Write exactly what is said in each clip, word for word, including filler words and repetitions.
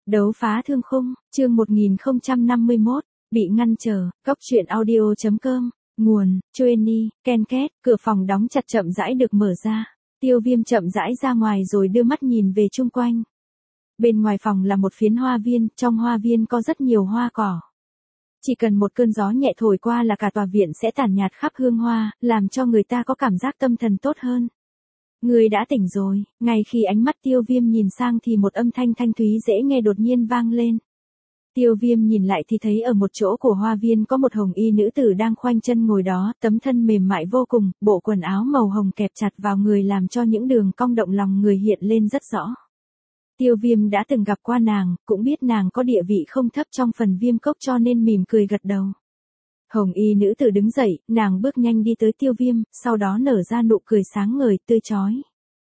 Đấu phá thương khung, chương một nghìn không trăm năm mươi mốt, bị ngăn trở, cóc truyện audio chấm com, nguồn, Chueni, Ken Két, cửa phòng đóng chặt chậm rãi được mở ra. Tiêu Viêm chậm rãi ra ngoài rồi đưa mắt nhìn về chung quanh. Bên ngoài phòng là một phiến hoa viên, trong hoa viên có rất nhiều hoa cỏ. Chỉ cần một cơn gió nhẹ thổi qua là cả tòa viện sẽ tản nhạt khắp hương hoa, làm cho người ta có cảm giác tâm thần tốt hơn. Người đã tỉnh rồi, ngay khi ánh mắt Tiêu Viêm nhìn sang thì một âm thanh thanh thúy dễ nghe đột nhiên vang lên. Tiêu Viêm nhìn lại thì thấy ở một chỗ của hoa viên có một hồng y nữ tử đang khoanh chân ngồi đó, tấm thân mềm mại vô cùng, bộ quần áo màu hồng kẹp chặt vào người làm cho những đường cong động lòng người hiện lên rất rõ. Tiêu Viêm đã từng gặp qua nàng, cũng biết nàng có địa vị không thấp trong phần Viêm Cốc cho nên mỉm cười gật đầu. Hồng y nữ tử đứng dậy, nàng bước nhanh đi tới Tiêu Viêm, sau đó nở ra nụ cười sáng ngời, tươi chói.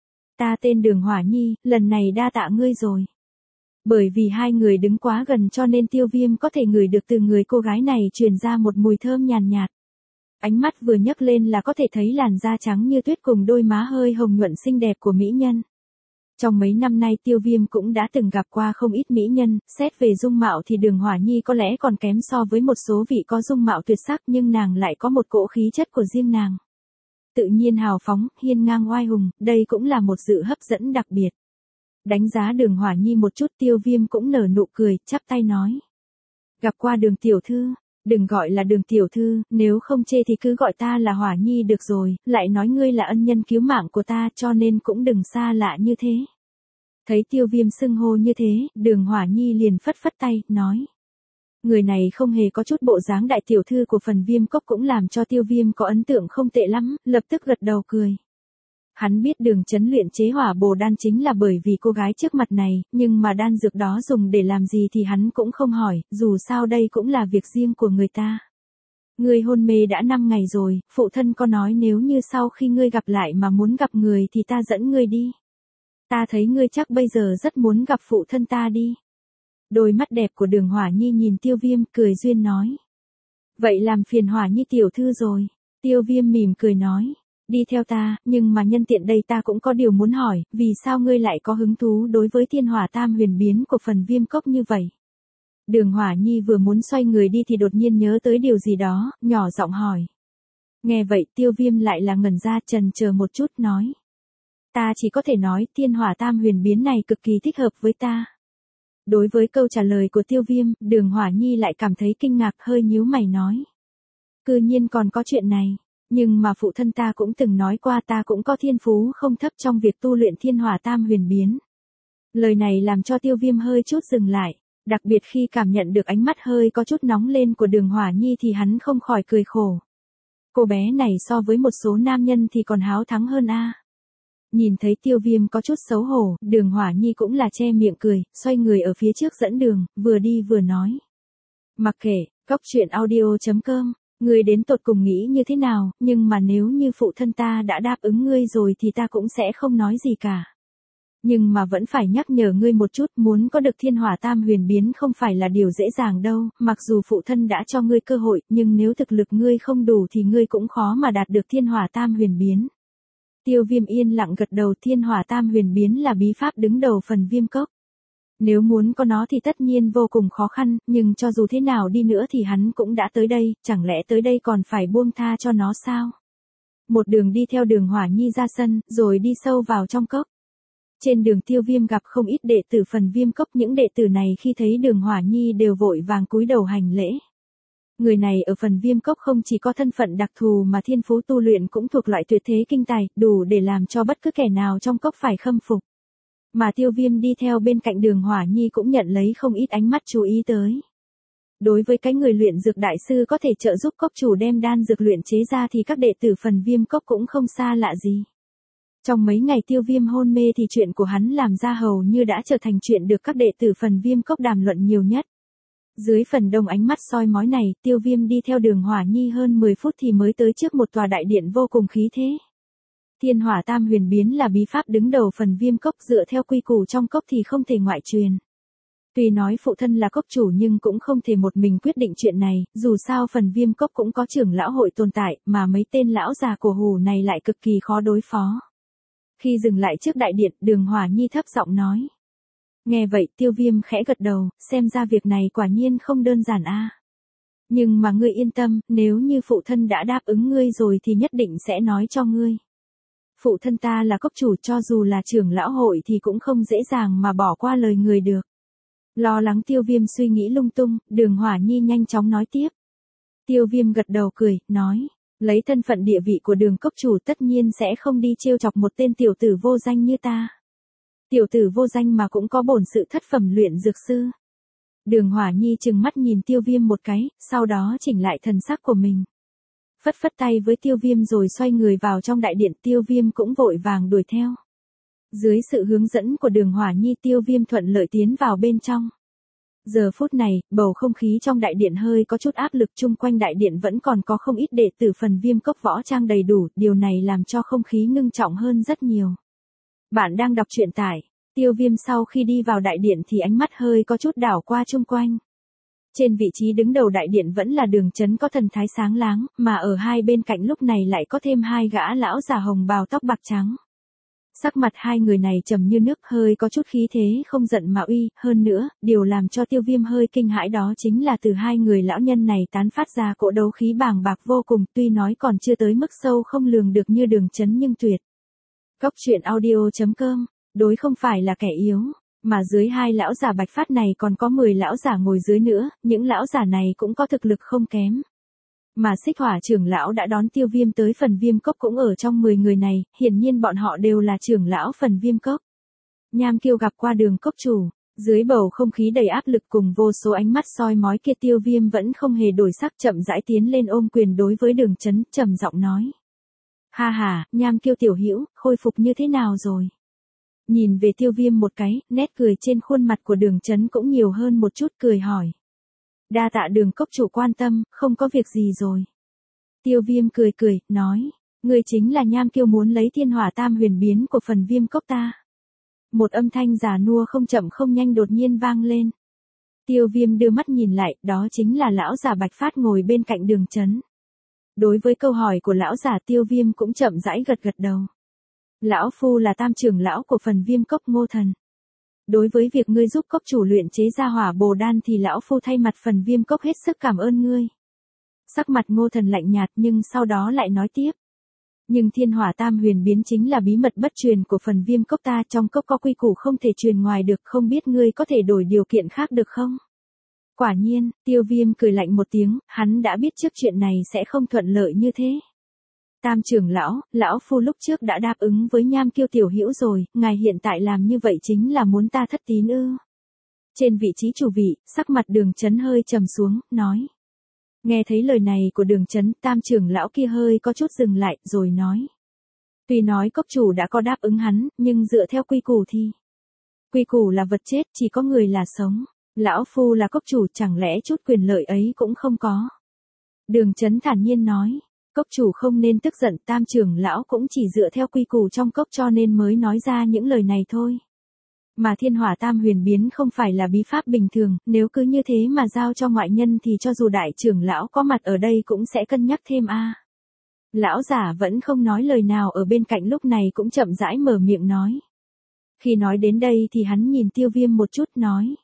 Ta tên Đường Hỏa Nhi, lần này đa tạ ngươi rồi. Bởi vì hai người đứng quá gần cho nên Tiêu Viêm có thể ngửi được từ người cô gái này truyền ra một mùi thơm nhàn nhạt, nhạt. Ánh mắt vừa nhấc lên là có thể thấy làn da trắng như tuyết cùng đôi má hơi hồng nhuận xinh đẹp của mỹ nhân. Trong mấy năm nay Tiêu Viêm cũng đã từng gặp qua không ít mỹ nhân, xét về dung mạo thì Đường Hỏa Nhi có lẽ còn kém so với một số vị có dung mạo tuyệt sắc nhưng nàng lại có một cỗ khí chất của riêng nàng. Tự nhiên hào phóng, hiên ngang oai hùng, đây cũng là một sự hấp dẫn đặc biệt. Đánh giá Đường Hỏa Nhi một chút Tiêu Viêm cũng nở nụ cười, chắp tay nói. Gặp qua Đường tiểu thư, đừng gọi là Đường tiểu thư, nếu không chê thì cứ gọi ta là Hỏa Nhi được rồi, lại nói ngươi là ân nhân cứu mạng của ta cho nên cũng đừng xa lạ như thế. Thấy Tiêu Viêm xưng hô như thế, Đường Hỏa Nhi liền phất phất tay, nói. Người này không hề có chút bộ dáng đại tiểu thư của phần Viêm Cốc cũng làm cho Tiêu Viêm có ấn tượng không tệ lắm, lập tức gật đầu cười. Hắn biết Đường Chấn luyện chế hỏa bồ đan chính là bởi vì cô gái trước mặt này, nhưng mà đan dược đó dùng để làm gì thì hắn cũng không hỏi, dù sao đây cũng là việc riêng của người ta. Ngươi hôn mê đã năm ngày rồi, phụ thân có nói nếu như sau khi ngươi gặp lại mà muốn gặp người thì ta dẫn ngươi đi. Ta thấy ngươi chắc bây giờ rất muốn gặp phụ thân ta đi. Đôi mắt đẹp của Đường Hỏa Nhi nhìn Tiêu Viêm cười duyên nói. Vậy làm phiền Hỏa Nhi tiểu thư rồi. Tiêu Viêm mỉm cười nói. Đi theo ta, nhưng mà nhân tiện đây ta cũng có điều muốn hỏi, vì sao ngươi lại có hứng thú đối với thiên hỏa tam huyền biến của phần Viêm Cốc như vậy? Đường Hỏa Nhi vừa muốn xoay người đi thì đột nhiên nhớ tới điều gì đó, nhỏ giọng hỏi. Nghe vậy Tiêu Viêm lại là ngẩn ra chần chờ một chút nói. Ta chỉ có thể nói thiên hỏa tam huyền biến này cực kỳ thích hợp với ta. Đối với câu trả lời của Tiêu Viêm, Đường Hỏa Nhi lại cảm thấy kinh ngạc hơi nhíu mày nói. Cư nhiên còn có chuyện này, nhưng mà phụ thân ta cũng từng nói qua ta cũng có thiên phú không thấp trong việc tu luyện thiên hỏa tam huyền biến. Lời này làm cho Tiêu Viêm hơi chút dừng lại, đặc biệt khi cảm nhận được ánh mắt hơi có chút nóng lên của Đường Hỏa Nhi thì hắn không khỏi cười khổ. Cô bé này so với một số nam nhân thì còn háo thắng hơn a. Nhìn thấy Tiêu Viêm có chút xấu hổ, Đường Hỏa Nhi cũng là che miệng cười, xoay người ở phía trước dẫn đường, vừa đi vừa nói. Mặc kệ, cóc truyện audio chấm com, ngươi đến tột cùng nghĩ như thế nào, nhưng mà nếu như phụ thân ta đã đáp ứng ngươi rồi thì ta cũng sẽ không nói gì cả. Nhưng mà vẫn phải nhắc nhở ngươi một chút, muốn có được thiên hỏa tam huyền biến không phải là điều dễ dàng đâu, mặc dù phụ thân đã cho ngươi cơ hội, nhưng nếu thực lực ngươi không đủ thì ngươi cũng khó mà đạt được thiên hỏa tam huyền biến. Tiêu Viêm yên lặng gật đầu, thiên hỏa tam huyền biến là bí pháp đứng đầu phần Viêm Cốc. Nếu muốn có nó thì tất nhiên vô cùng khó khăn, nhưng cho dù thế nào đi nữa thì hắn cũng đã tới đây, chẳng lẽ tới đây còn phải buông tha cho nó sao? Một đường đi theo Đường Hỏa Nhi ra sân, rồi đi sâu vào trong cốc. Trên đường Tiêu Viêm gặp không ít đệ tử phần Viêm Cốc, những đệ tử này khi thấy Đường Hỏa Nhi đều vội vàng cúi đầu hành lễ. Người này ở phần Viêm Cốc không chỉ có thân phận đặc thù mà thiên phú tu luyện cũng thuộc loại tuyệt thế kinh tài, đủ để làm cho bất cứ kẻ nào trong cốc phải khâm phục. Mà Tiêu Viêm đi theo bên cạnh Đường Hỏa Nhi cũng nhận lấy không ít ánh mắt chú ý tới. Đối với cái người luyện dược đại sư có thể trợ giúp cốc chủ đem đan dược luyện chế ra thì các đệ tử phần Viêm Cốc cũng không xa lạ gì. Trong mấy ngày Tiêu Viêm hôn mê thì chuyện của hắn làm ra hầu như đã trở thành chuyện được các đệ tử phần Viêm Cốc đàm luận nhiều nhất. Dưới phần đông ánh mắt soi mói này, Tiêu Viêm đi theo Đường Hỏa Nhi hơn mười phút thì mới tới trước một tòa đại điện vô cùng khí thế. Thiên hỏa tam huyền biến là bí pháp đứng đầu phần Viêm Cốc, dựa theo quy củ trong cốc thì không thể ngoại truyền. Tuy nói phụ thân là cốc chủ nhưng cũng không thể một mình quyết định chuyện này, dù sao phần Viêm Cốc cũng có trưởng lão hội tồn tại, mà mấy tên lão già cổ hủ này lại cực kỳ khó đối phó. Khi dừng lại trước đại điện, Đường Hỏa Nhi thấp giọng nói. Nghe vậy Tiêu Viêm khẽ gật đầu, xem ra việc này quả nhiên không đơn giản a. Nhưng mà ngươi yên tâm, nếu như phụ thân đã đáp ứng ngươi rồi thì nhất định sẽ nói cho ngươi. Phụ thân ta là cốc chủ, cho dù là trưởng lão hội thì cũng không dễ dàng mà bỏ qua lời người được. Lo lắng Tiêu Viêm suy nghĩ lung tung, Đường Hỏa Nhi nhanh chóng nói tiếp. Tiêu Viêm gật đầu cười, nói, lấy thân phận địa vị của Đường cốc chủ tất nhiên sẽ không đi trêu chọc một tên tiểu tử vô danh như ta. Tiểu tử vô danh mà cũng có bổn sự thất phẩm luyện dược sư. Đường Hỏa Nhi trừng mắt nhìn Tiêu Viêm một cái, sau đó chỉnh lại thần sắc của mình. Phất phất tay với Tiêu Viêm rồi xoay người vào trong đại điện, Tiêu Viêm cũng vội vàng đuổi theo. Dưới sự hướng dẫn của Đường Hỏa Nhi, Tiêu Viêm thuận lợi tiến vào bên trong. Giờ phút này, bầu không khí trong đại điện hơi có chút áp lực, chung quanh đại điện vẫn còn có không ít đệ tử phần Viêm Cốc võ trang đầy đủ, điều này làm cho không khí ngưng trọng hơn rất nhiều. Bạn đang đọc truyện tại Tiêu Viêm. Sau khi đi vào đại điện thì ánh mắt hơi có chút đảo qua chung quanh. Trên vị trí đứng đầu đại điện vẫn là Đường Chấn có thần thái sáng láng, mà ở hai bên cạnh lúc này lại có thêm hai gã lão già hồng bào tóc bạc trắng. Sắc mặt hai người này trầm như nước, hơi có chút khí thế không giận mà uy, hơn nữa, điều làm cho Tiêu Viêm hơi kinh hãi đó chính là từ hai người lão nhân này tán phát ra cỗ đấu khí bàng bạc vô cùng, tuy nói còn chưa tới mức sâu không lường được như Đường Chấn nhưng tuyệt. Cốc truyện audio chấm com, đối không phải là kẻ yếu, mà dưới hai lão già bạch phát này còn có mười lão già ngồi dưới nữa, những lão già này cũng có thực lực không kém. Mà Xích Hỏa trưởng lão đã đón Tiêu Viêm tới phần Viêm Cốc cũng ở trong mười người này, hiển nhiên bọn họ đều là trưởng lão phần Viêm Cốc. Nham Kiêu gặp qua Đường cốc chủ, dưới bầu không khí đầy áp lực cùng vô số ánh mắt soi mói kia, Tiêu Viêm vẫn không hề đổi sắc, chậm rãi tiến lên ôm quyền đối với Đường Chấn, trầm giọng nói. Ha ha, Nham Kiêu tiểu hữu, khôi phục như thế nào rồi? Nhìn về Tiêu Viêm một cái, nét cười trên khuôn mặt của Đường Chấn cũng nhiều hơn một chút, cười hỏi. Đa tạ Đường cốc chủ quan tâm, không có việc gì rồi. Tiêu Viêm cười cười, nói, ngươi chính là Nham Kiêu muốn lấy thiên hỏa tam huyền biến của phần Viêm Cốc ta. Một âm thanh già nua không chậm không nhanh đột nhiên vang lên. Tiêu Viêm đưa mắt nhìn lại, đó chính là lão già bạch phát ngồi bên cạnh Đường Chấn. Đối với câu hỏi của lão già, Tiêu Viêm cũng chậm rãi gật gật đầu. Lão phu là tam trưởng lão của phần Viêm Cốc Ngô Thần. Đối với việc ngươi giúp cốc chủ luyện chế ra hỏa bồ đan thì lão phu thay mặt phần Viêm Cốc hết sức cảm ơn ngươi. Sắc mặt Ngô Thần lạnh nhạt nhưng sau đó lại nói tiếp. Nhưng thiên hỏa tam huyền biến chính là bí mật bất truyền của phần Viêm Cốc ta, trong cốc có quy củ không thể truyền ngoài được, không biết ngươi có thể đổi điều kiện khác được không? Quả nhiên, Tiêu Viêm cười lạnh một tiếng, hắn đã biết trước chuyện này sẽ không thuận lợi như thế. Tam trưởng lão, lão phu lúc trước đã đáp ứng với Nham Kiêu tiểu hữu rồi, ngài hiện tại làm như vậy chính là muốn ta thất tín ư? Trên vị trí chủ vị, sắc mặt Đường Chấn hơi trầm xuống, nói. Nghe thấy lời này của Đường Chấn, tam trưởng lão kia hơi có chút dừng lại, rồi nói. Tuy nói cốc chủ đã có đáp ứng hắn, nhưng dựa theo quy củ thì. Quy củ là vật chết, chỉ có người là sống. Lão phu là cốc chủ, chẳng lẽ chút quyền lợi ấy cũng không có? Đường Chấn thản nhiên nói. Cốc chủ không nên tức giận, tam trưởng lão cũng chỉ dựa theo quy củ trong cốc cho nên mới nói ra những lời này thôi. Mà thiên hỏa tam huyền biến không phải là bí pháp bình thường, nếu cứ như thế mà giao cho ngoại nhân thì cho dù đại trưởng lão có mặt ở đây cũng sẽ cân nhắc thêm a. À. Lão giả vẫn không nói lời nào ở bên cạnh lúc này cũng chậm rãi mở miệng nói. Khi nói đến đây thì hắn nhìn Tiêu Viêm một chút nói.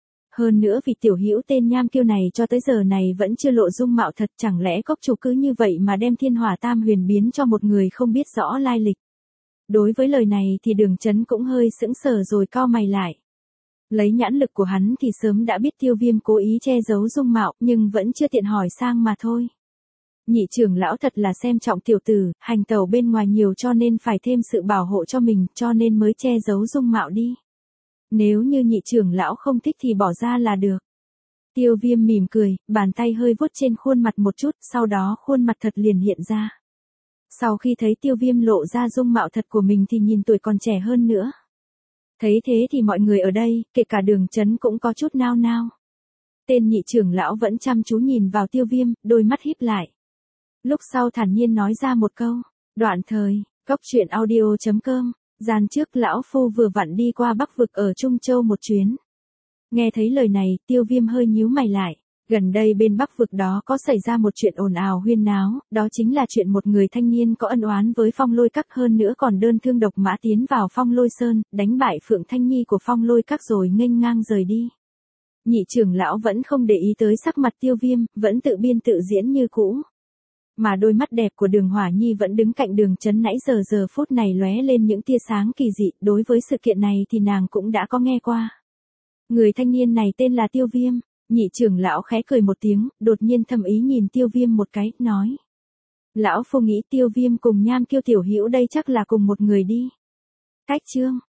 Hơn nữa vì tiểu hữu tên Nham Kiêu này cho tới giờ này vẫn chưa lộ dung mạo thật, chẳng lẽ cốc chủ cứ như vậy mà đem thiên hỏa tam huyền biến cho một người không biết rõ lai lịch. Đối với lời này thì Đường Chấn cũng hơi sững sờ rồi cau mày lại. Lấy nhãn lực của hắn thì sớm đã biết Tiêu Viêm cố ý che giấu dung mạo nhưng vẫn chưa tiện hỏi sang mà thôi. Nhị trưởng lão thật là xem trọng tiểu tử, hành tẩu bên ngoài nhiều cho nên phải thêm sự bảo hộ cho mình, cho nên mới che giấu dung mạo đi. Nếu như nhị trưởng lão không thích thì bỏ ra là được. Tiêu Viêm mỉm cười, bàn tay hơi vuốt trên khuôn mặt một chút, sau đó khuôn mặt thật liền hiện ra. Sau khi thấy Tiêu Viêm lộ ra dung mạo thật của mình thì nhìn tuổi còn trẻ hơn nữa. Thấy thế thì mọi người ở đây, kể cả Đường Chấn cũng có chút nao nao. Tên nhị trưởng lão vẫn chăm chú nhìn vào Tiêu Viêm, đôi mắt híp lại. Lúc sau thản nhiên nói ra một câu, đoạn thời, cốc truyện audio chấm com. Gian trước lão phu vừa vặn đi qua Bắc vực ở Trung Châu một chuyến. Nghe thấy lời này, Tiêu Viêm hơi nhíu mày lại. Gần đây bên Bắc vực đó có xảy ra một chuyện ồn ào huyên náo, đó chính là chuyện một người thanh niên có ân oán với Phong Lôi Các, hơn nữa còn đơn thương độc mã tiến vào Phong Lôi Sơn, đánh bại Phượng Thanh Nhi của Phong Lôi Các rồi nghênh ngang rời đi. Nhị trưởng lão vẫn không để ý tới sắc mặt Tiêu Viêm, vẫn tự biên tự diễn như cũ. Mà đôi mắt đẹp của Đường Hỏa Nhi vẫn đứng cạnh Đường Chấn nãy giờ giờ phút này lóe lên những tia sáng kỳ dị, đối với sự kiện này thì nàng cũng đã có nghe qua. Người thanh niên này tên là Tiêu Viêm. Nhị trưởng lão khẽ cười một tiếng, đột nhiên thầm ý nhìn Tiêu Viêm một cái, nói. Lão phu nghĩ Tiêu Viêm cùng Nham Kiêu tiểu hữu đây chắc là cùng một người đi. Cách chương.